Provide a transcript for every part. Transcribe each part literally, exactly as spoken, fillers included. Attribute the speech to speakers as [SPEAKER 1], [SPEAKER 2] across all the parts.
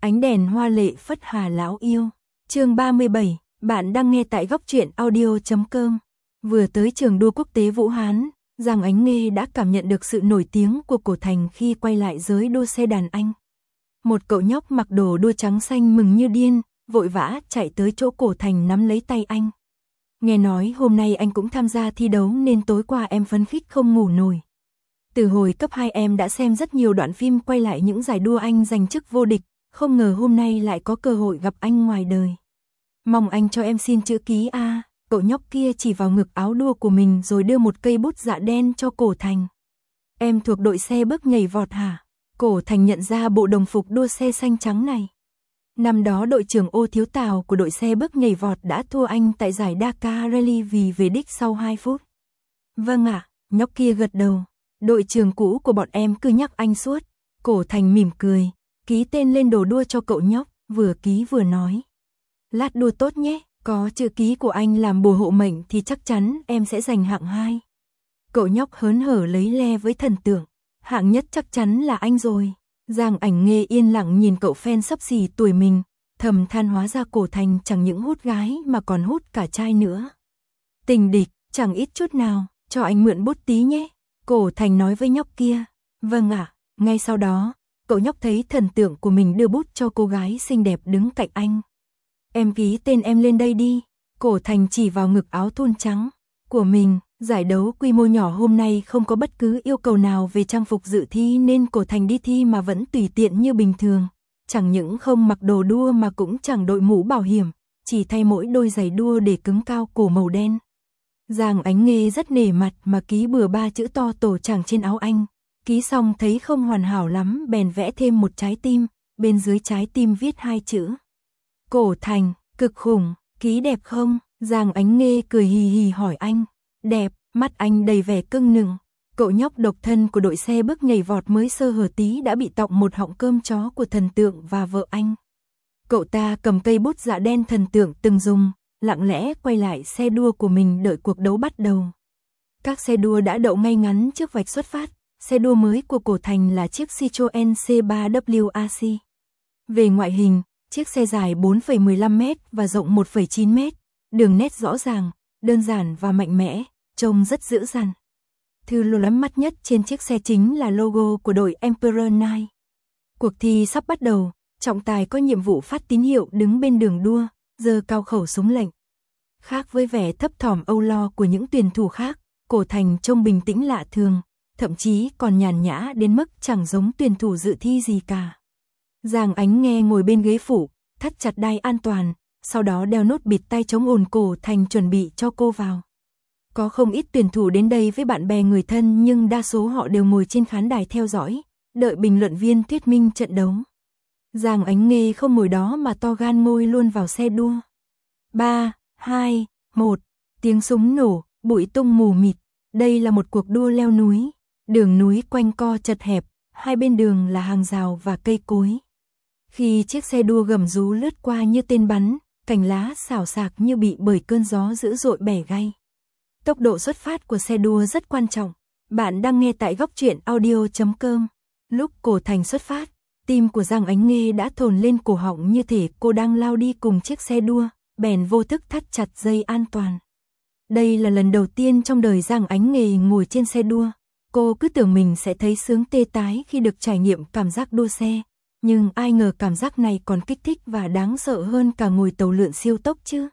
[SPEAKER 1] Ánh đèn hoa lệ phất Hà lão yêu. Chương ba mươi bảy, bạn đang nghe tại góc truyện audio chấm com. Vừa tới trường đua quốc tế Vũ Hán, Giang Ánh Nghê đã cảm nhận được sự nổi tiếng của Cổ Thành khi quay lại giới đua xe đàn anh. Một cậu nhóc mặc đồ đua trắng xanh mừng như điên, vội vã chạy tới chỗ Cổ Thành nắm lấy tay anh. Nghe nói hôm nay anh cũng tham gia thi đấu nên tối qua em phấn khích không ngủ nổi. Từ hồi cấp hai em đã xem rất nhiều đoạn phim quay lại những giải đua anh giành chức vô địch, không ngờ hôm nay lại có cơ hội gặp anh ngoài đời. Mong anh cho em xin chữ ký a. Cậu nhóc kia chỉ vào ngực áo đua của mình rồi đưa một cây bút dạ đen cho Cổ Thành. Em thuộc đội xe bước nhảy vọt hả? Cổ Thành nhận ra bộ đồng phục đua xe xanh trắng này. Năm đó đội trưởng Ô Thiếu Tào của đội xe bước nhảy vọt đã thua anh tại giải Dakar Rally vì về đích sau hai phút. Vâng ạ, nhóc kia gật đầu. Đội trưởng cũ của bọn em cứ nhắc anh suốt. Cổ Thành mỉm cười, ký tên lên đồ đua cho cậu nhóc, vừa ký vừa nói. Lát đua tốt nhé, có chữ ký của anh làm bùa hộ mệnh thì chắc chắn em sẽ giành hạng hai. Cậu nhóc hớn hở lấy le với thần tượng. Hạng nhất chắc chắn là anh rồi. Giang Ảnh Nghê yên lặng nhìn cậu fan sắp xỉ tuổi mình, thầm than hóa ra Cổ Thành chẳng những hút gái mà còn hút cả trai nữa. Tình địch, chẳng ít chút nào, cho anh mượn bút tí nhé. Cổ Thành nói với nhóc kia. Vâng ạ, ngay sau đó, cậu nhóc thấy thần tượng của mình đưa bút cho cô gái xinh đẹp đứng cạnh anh. Em ký tên em lên đây đi. Cổ Thành chỉ vào ngực áo thun trắng của mình. Giải đấu quy mô nhỏ hôm nay không có bất cứ yêu cầu nào về trang phục dự thi nên Cổ Thành đi thi mà vẫn tùy tiện như bình thường. Chẳng những không mặc đồ đua mà cũng chẳng đội mũ bảo hiểm, chỉ thay mỗi đôi giày đua để cứng cao cổ màu đen. Giang Ánh Nghê rất nể mặt mà ký bừa ba chữ to tổ chàng trên áo anh. Ký xong thấy không hoàn hảo lắm bèn vẽ thêm một trái tim, bên dưới trái tim viết hai chữ. Cổ Thành, cực khủng, ký đẹp không? Giang Ánh Nghê cười hì hì hỏi anh. Đẹp, mắt anh đầy vẻ cưng nựng. Cậu nhóc độc thân của đội xe bước nhảy vọt mới sơ hở tí đã bị tọng một họng cơm chó của thần tượng và vợ anh. Cậu ta cầm cây bút dạ đen thần tượng từng dùng, lặng lẽ quay lại xe đua của mình đợi cuộc đấu bắt đầu. Các xe đua đã đậu ngay ngắn trước vạch xuất phát. Xe đua mới của Cổ Thành là chiếc Citroen C ba W A C. Về ngoại hình, chiếc xe dài bốn phẩy mười lăm mét và rộng một phẩy chín mét, đường nét rõ ràng, đơn giản và mạnh mẽ, trông rất dữ dằn. Thứ lóa mắt nhất trên chiếc xe chính là logo của đội Emperor Knight. Cuộc thi sắp bắt đầu, trọng tài có nhiệm vụ phát tín hiệu đứng bên đường đua, giơ cao khẩu súng lệnh. Khác với vẻ thấp thỏm âu lo của những tuyển thủ khác, Cổ Thành trông bình tĩnh lạ thường, thậm chí còn nhàn nhã đến mức chẳng giống tuyển thủ dự thi gì cả. Giang Ánh Nghê ngồi bên ghế phụ, thắt chặt đai an toàn, sau đó đeo nốt bịt tai chống ồn Cổ Thành chuẩn bị cho cô vào. Có không ít tuyển thủ đến đây với bạn bè người thân nhưng đa số họ đều ngồi trên khán đài theo dõi, đợi bình luận viên thuyết minh trận đấu. Giang Ánh Nghê không ngồi đó mà to gan ngồi luôn vào xe đua. ba, hai, một, tiếng súng nổ, bụi tung mù mịt. Đây là một cuộc đua leo núi, đường núi quanh co chật hẹp, hai bên đường là hàng rào và cây cối. Khi chiếc xe đua gầm rú lướt qua như tên bắn, cành lá xào xạc như bị bởi cơn gió dữ dội bẻ gai. Tốc độ xuất phát của xe đua rất quan trọng. Bạn đang nghe tại góc truyện audio chấm com. Lúc Cổ Thành xuất phát, tim của Giang Ánh Nghê đã thồn lên cổ họng như thể cô đang lao đi cùng chiếc xe đua, bèn vô thức thắt chặt dây an toàn. Đây là lần đầu tiên trong đời Giang Ánh Nghê ngồi trên xe đua. Cô cứ tưởng mình sẽ thấy sướng tê tái khi được trải nghiệm cảm giác đua xe. Nhưng ai ngờ cảm giác này còn kích thích và đáng sợ hơn cả ngồi tàu lượn siêu tốc chứ.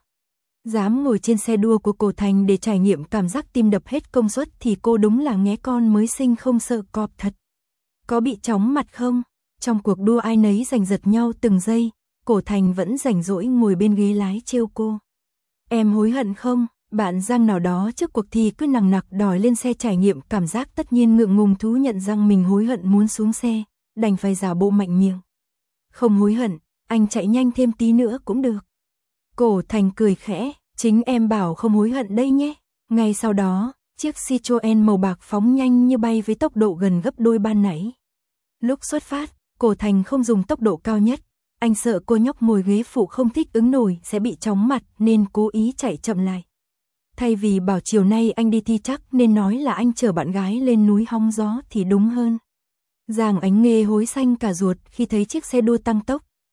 [SPEAKER 1] Dám ngồi trên xe đua của Cổ Thành để trải nghiệm cảm giác tim đập hết công suất thì cô đúng là nghé con mới sinh không sợ cọp thật. Có bị chóng mặt không? Trong cuộc đua ai nấy giành giật nhau từng giây, Cổ Thành vẫn rảnh rỗi ngồi bên ghế lái trêu cô. Em hối hận không? Bạn Giang nào đó trước cuộc thi cứ nằng nặc đòi lên xe trải nghiệm cảm giác tất nhiên ngượng ngùng thú nhận rằng mình hối hận muốn xuống xe, đành phải giả bộ mạnh miệng. Không hối hận, anh chạy nhanh thêm tí nữa cũng được. Cổ Thành cười khẽ, chính em bảo không hối hận đây nhé. Ngay sau đó, chiếc Citroen màu bạc phóng nhanh như bay với tốc độ gần gấp đôi ban nãy. Lúc xuất phát, Cổ Thành không dùng tốc độ cao nhất. Anh sợ cô nhóc ngồi ghế phụ không thích ứng nổi sẽ bị chóng mặt nên cố ý chạy chậm lại. Thay vì bảo chiều nay anh đi thi chắc nên nói là anh chở bạn gái lên núi hóng gió thì đúng hơn. Giang Ánh Nghê hối xanh cả ruột khi thấy chiếc xe đua tăng tốc,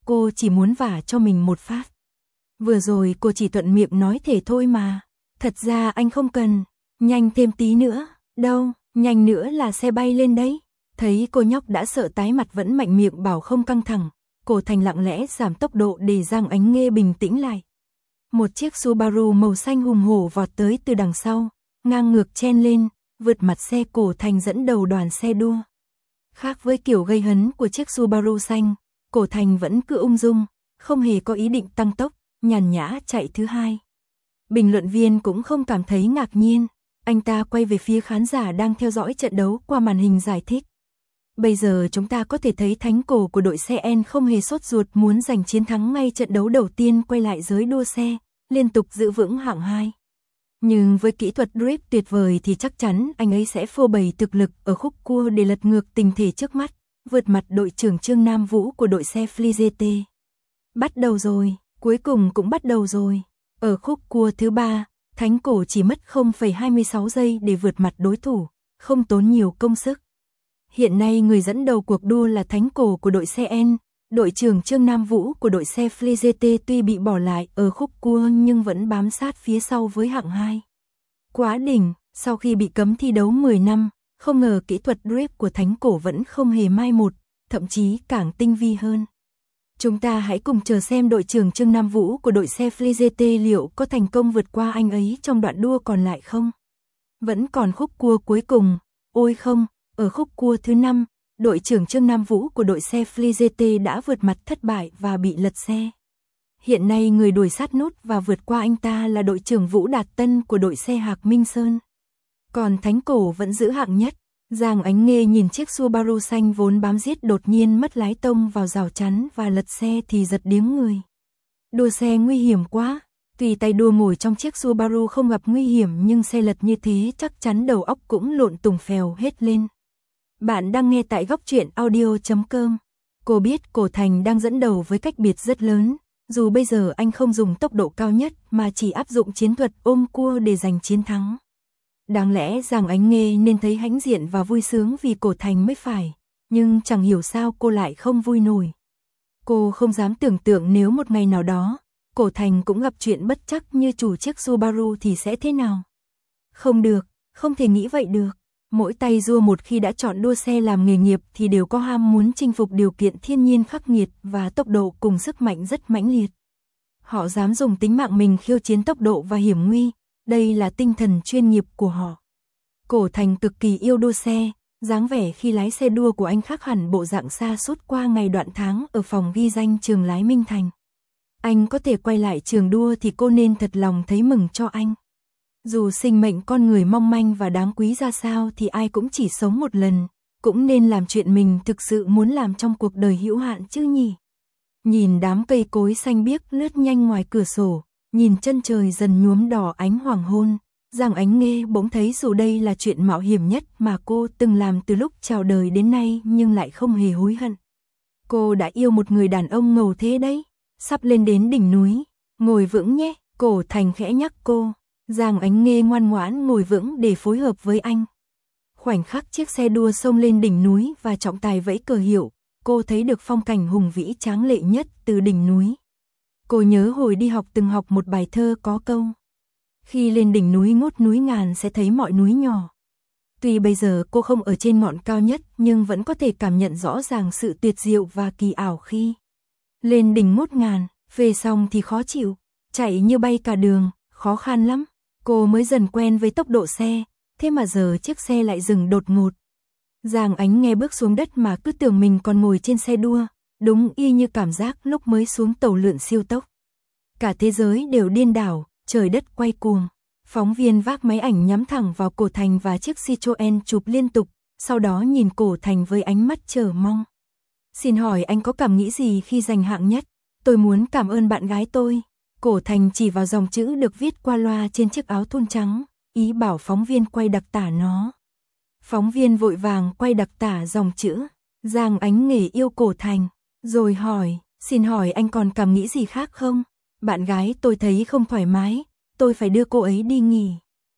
[SPEAKER 1] cô chỉ muốn vả cho mình một phát. Vừa rồi cô chỉ thuận miệng nói thể thôi mà. Thật ra anh không cần. Nhanh thêm tí nữa. Đâu, nhanh nữa là xe bay lên đấy. Thấy cô nhóc đã sợ tái mặt vẫn mạnh miệng bảo không căng thẳng. Cổ Thành lặng lẽ giảm tốc độ để Giang Ánh Nghê bình tĩnh lại. Một chiếc Subaru màu xanh hùng hổ vọt tới từ đằng sau, ngang ngược chen lên, vượt mặt xe Cổ Thành dẫn đầu đoàn xe đua. Khác với kiểu gây hấn của chiếc Subaru xanh, Cổ Thành vẫn cứ ung dung, không hề có ý định tăng tốc, nhàn nhã chạy thứ hai. Bình luận viên cũng không cảm thấy ngạc nhiên, anh ta quay về phía khán giả đang theo dõi trận đấu qua màn hình giải thích. Bây giờ chúng ta có thể thấy thánh cổ của đội xe N không hề sốt ruột muốn giành chiến thắng ngay trận đấu đầu tiên quay lại giới đua xe, liên tục giữ vững hạng hai. Nhưng với kỹ thuật drift tuyệt vời thì chắc chắn anh ấy sẽ phô bày thực lực ở khúc cua để lật ngược tình thế trước mắt, vượt mặt đội trưởng Trương Nam Vũ của đội xe Fligete. Bắt đầu rồi, cuối cùng cũng bắt đầu rồi. Ở khúc cua thứ ba, thánh cổ chỉ mất không phẩy hai mươi sáu giây để vượt mặt đối thủ, không tốn nhiều công sức. Hiện nay người dẫn đầu cuộc đua là thánh cổ của đội xe N, đội trưởng Trương Nam Vũ của đội xe Fligete tuy bị bỏ lại ở khúc cua nhưng vẫn bám sát phía sau với hạng hai. Quá đỉnh, sau khi bị cấm thi đấu mười năm, không ngờ kỹ thuật drift của thánh cổ vẫn không hề mai một, thậm chí càng tinh vi hơn. Chúng ta hãy cùng chờ xem đội trưởng Trương Nam Vũ của đội xe Fligete liệu có thành công vượt qua anh ấy trong đoạn đua còn lại không? Vẫn còn khúc cua cuối cùng, ôi không, ở khúc cua thứ năm, đội trưởng Trương Nam Vũ của đội xe Fligete đã vượt mặt thất bại và bị lật xe. Hiện nay người đuổi sát nút và vượt qua anh ta là đội trưởng Vũ Đạt Tân của đội xe Hạc Minh Sơn. Còn thánh cổ vẫn giữ hạng nhất. Giang Ánh Nghê nhìn chiếc Subaru xanh vốn bám giết đột nhiên mất lái tông vào rào chắn và lật xe thì giật điếng người. Đua xe nguy hiểm quá. Tùy tay đua ngồi trong chiếc Subaru không gặp nguy hiểm nhưng xe lật như thế chắc chắn đầu óc cũng lộn tùng phèo hết lên. Bạn đang nghe tại góc truyện audio chấm com. Cô biết Cổ Thành đang dẫn đầu với cách biệt rất lớn, dù bây giờ anh không dùng tốc độ cao nhất mà chỉ áp dụng chiến thuật ôm cua để giành chiến thắng. Đáng lẽ Giang Ánh Nghê nên thấy hãnh diện và vui sướng vì Cổ Thành mới phải, nhưng chẳng hiểu sao cô lại không vui nổi. Cô không dám tưởng tượng nếu một ngày nào đó, Cổ Thành cũng gặp chuyện bất trắc như chủ chiếc Subaru thì sẽ thế nào. Không được, không thể nghĩ vậy được. Mỗi tay đua một khi đã chọn đua xe làm nghề nghiệp thì đều có ham muốn chinh phục điều kiện thiên nhiên khắc nghiệt và tốc độ cùng sức mạnh rất mãnh liệt. Họ dám dùng tính mạng mình khiêu chiến tốc độ và hiểm nguy, đây là tinh thần chuyên nghiệp của họ. Cổ Thành cực kỳ yêu đua xe, dáng vẻ khi lái xe đua của anh khác hẳn bộ dạng xa suốt qua ngày đoạn tháng ở phòng ghi danh trường lái Minh Thành. Anh có thể quay lại trường đua thì cô nên thật lòng thấy mừng cho anh. Dù sinh mệnh con người mong manh và đáng quý ra sao thì ai cũng chỉ sống một lần, cũng nên làm chuyện mình thực sự muốn làm trong cuộc đời hữu hạn chứ nhỉ. Nhìn đám cây cối xanh biếc lướt nhanh ngoài cửa sổ, nhìn chân trời dần nhuốm đỏ ánh hoàng hôn, Giang Ánh Nghê bỗng thấy dù đây là chuyện mạo hiểm nhất mà cô từng làm từ lúc chào đời đến nay nhưng lại không hề hối hận. Cô đã yêu một người đàn ông ngầu thế đấy, sắp lên đến đỉnh núi, ngồi vững nhé, Cổ Thành khẽ nhắc cô. Giang Ánh Nghê ngoan ngoãn ngồi vững để phối hợp với anh. Khoảnh khắc chiếc xe đua xông lên đỉnh núi và trọng tài vẫy cờ hiệu, cô thấy được phong cảnh hùng vĩ tráng lệ nhất từ đỉnh núi. Cô nhớ hồi đi học từng học một bài thơ có câu: khi lên đỉnh núi ngút núi ngàn sẽ thấy mọi núi nhỏ. Tuy bây giờ cô không ở trên ngọn cao nhất nhưng vẫn có thể cảm nhận rõ ràng sự tuyệt diệu và kỳ ảo khi lên đỉnh ngút ngàn, về xong thì khó chịu, chạy như bay cả đường, khó khăn lắm. Cô mới dần quen với tốc độ xe, thế mà giờ chiếc xe lại dừng đột ngột. Giang Ánh Nghe bước xuống đất mà cứ tưởng mình còn ngồi trên xe đua, đúng y như cảm giác lúc mới xuống tàu lượn siêu tốc. Cả thế giới đều điên đảo, trời đất quay cuồng. Phóng viên vác máy ảnh nhắm thẳng vào Cổ Thành và chiếc Citroen chụp liên tục, sau đó nhìn Cổ Thành với ánh mắt chờ mong. Xin hỏi anh có cảm nghĩ gì khi giành hạng nhất? Tôi muốn cảm ơn bạn gái tôi. Cổ Thành chỉ vào dòng chữ được viết qua loa trên chiếc áo thun trắng, ý bảo phóng viên quay đặc tả nó. Phóng viên vội vàng quay đặc tả dòng chữ. Giang Ánh Nghê yêu Cổ Thành, rồi hỏi, xin hỏi anh còn cảm nghĩ gì khác không? Bạn gái tôi thấy không thoải mái, tôi phải đưa cô ấy đi nghỉ.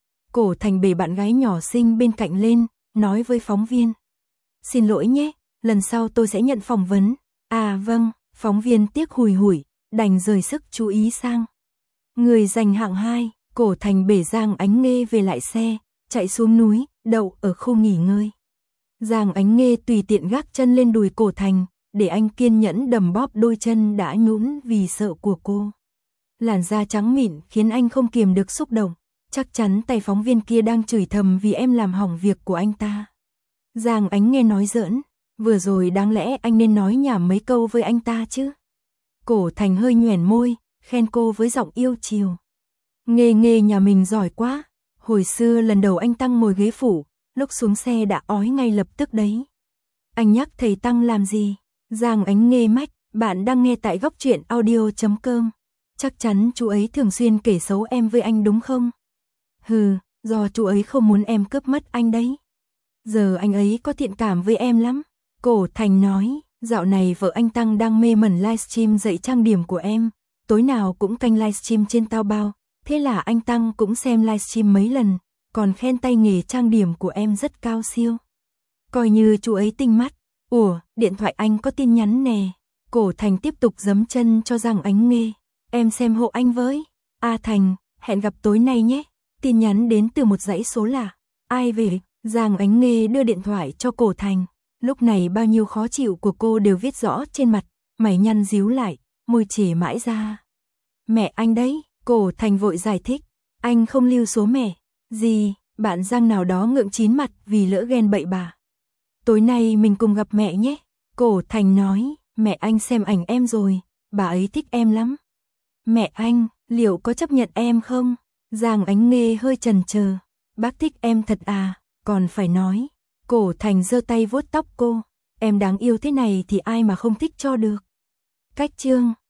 [SPEAKER 1] Cổ Thành bế bạn gái nhỏ xinh bên cạnh lên, nói với phóng viên. Xin lỗi nhé, lần sau tôi sẽ nhận phỏng vấn. À vâng, Phóng viên tiếc hùi hủi, đành rời sức chú ý sang. Người giành hạng hai, Cổ Thành bể Giang Ánh Nghê về lại xe, chạy xuống núi, đậu ở khu nghỉ ngơi. Giang Ánh Nghê tùy tiện gác chân lên đùi Cổ Thành, để anh kiên nhẫn đầm bóp đôi chân đã nhũn vì sợ của cô. Làn da trắng mịn khiến anh không kiềm được xúc động, chắc chắn tay phóng viên kia đang chửi thầm vì em làm hỏng việc của anh ta. Giang Ánh Nghê nói giỡn, vừa rồi đáng lẽ anh nên nói nhảm mấy câu với anh ta chứ. Cổ Thành hơi nhoẻn môi, khen cô với giọng yêu chiều. Nghê Nghê nhà mình giỏi quá, hồi xưa lần đầu anh Tăng ngồi ghế phụ, lúc xuống xe đã ói ngay lập tức đấy. Anh nhắc thầy Tăng làm gì? Giang Ánh Nghê mách, bạn đang nghe tại góc truyện audio chấm com. Chắc chắn chú ấy thường xuyên kể xấu em với anh đúng không? Hừ, do chú ấy không muốn em cướp mất anh đấy. Giờ anh ấy có thiện cảm với em lắm. Cổ Thành nói, dạo này vợ anh Tăng đang mê mẩn livestream dạy trang điểm của em, tối nào cũng canh livestream trên Taobao, thế là anh Tăng cũng xem livestream mấy lần, còn khen tay nghề trang điểm của em rất cao siêu. Coi như chú ấy tinh mắt. Ủa, điện thoại anh có tin nhắn nè. Cổ Thành tiếp tục giấm chân cho Giang Ánh Nghê. Em xem hộ anh với. A Thành, hẹn gặp tối nay nhé. Tin nhắn đến từ một dãy số lạ. Ai về? Giang Ánh Nghê đưa điện thoại cho Cổ Thành. Lúc này bao nhiêu khó chịu của cô đều viết rõ trên mặt, mày nhăn díu lại, môi chề mãi ra. Mẹ anh đấy, Cổ Thành vội giải thích. Anh không lưu số mẹ. Gì, bạn Giang nào đó ngượng chín mặt vì lỡ ghen bậy bạ. Tối nay mình cùng gặp mẹ nhé. Cổ Thành nói, mẹ anh xem ảnh em rồi, bà ấy thích em lắm. Mẹ anh, liệu có chấp nhận em không? Giang Ánh Nghê hơi chần chờ. Bác thích em thật à, còn phải nói. Cổ Thành giơ tay vuốt tóc cô. Em đáng yêu thế này thì ai mà không thích cho được. Cách chương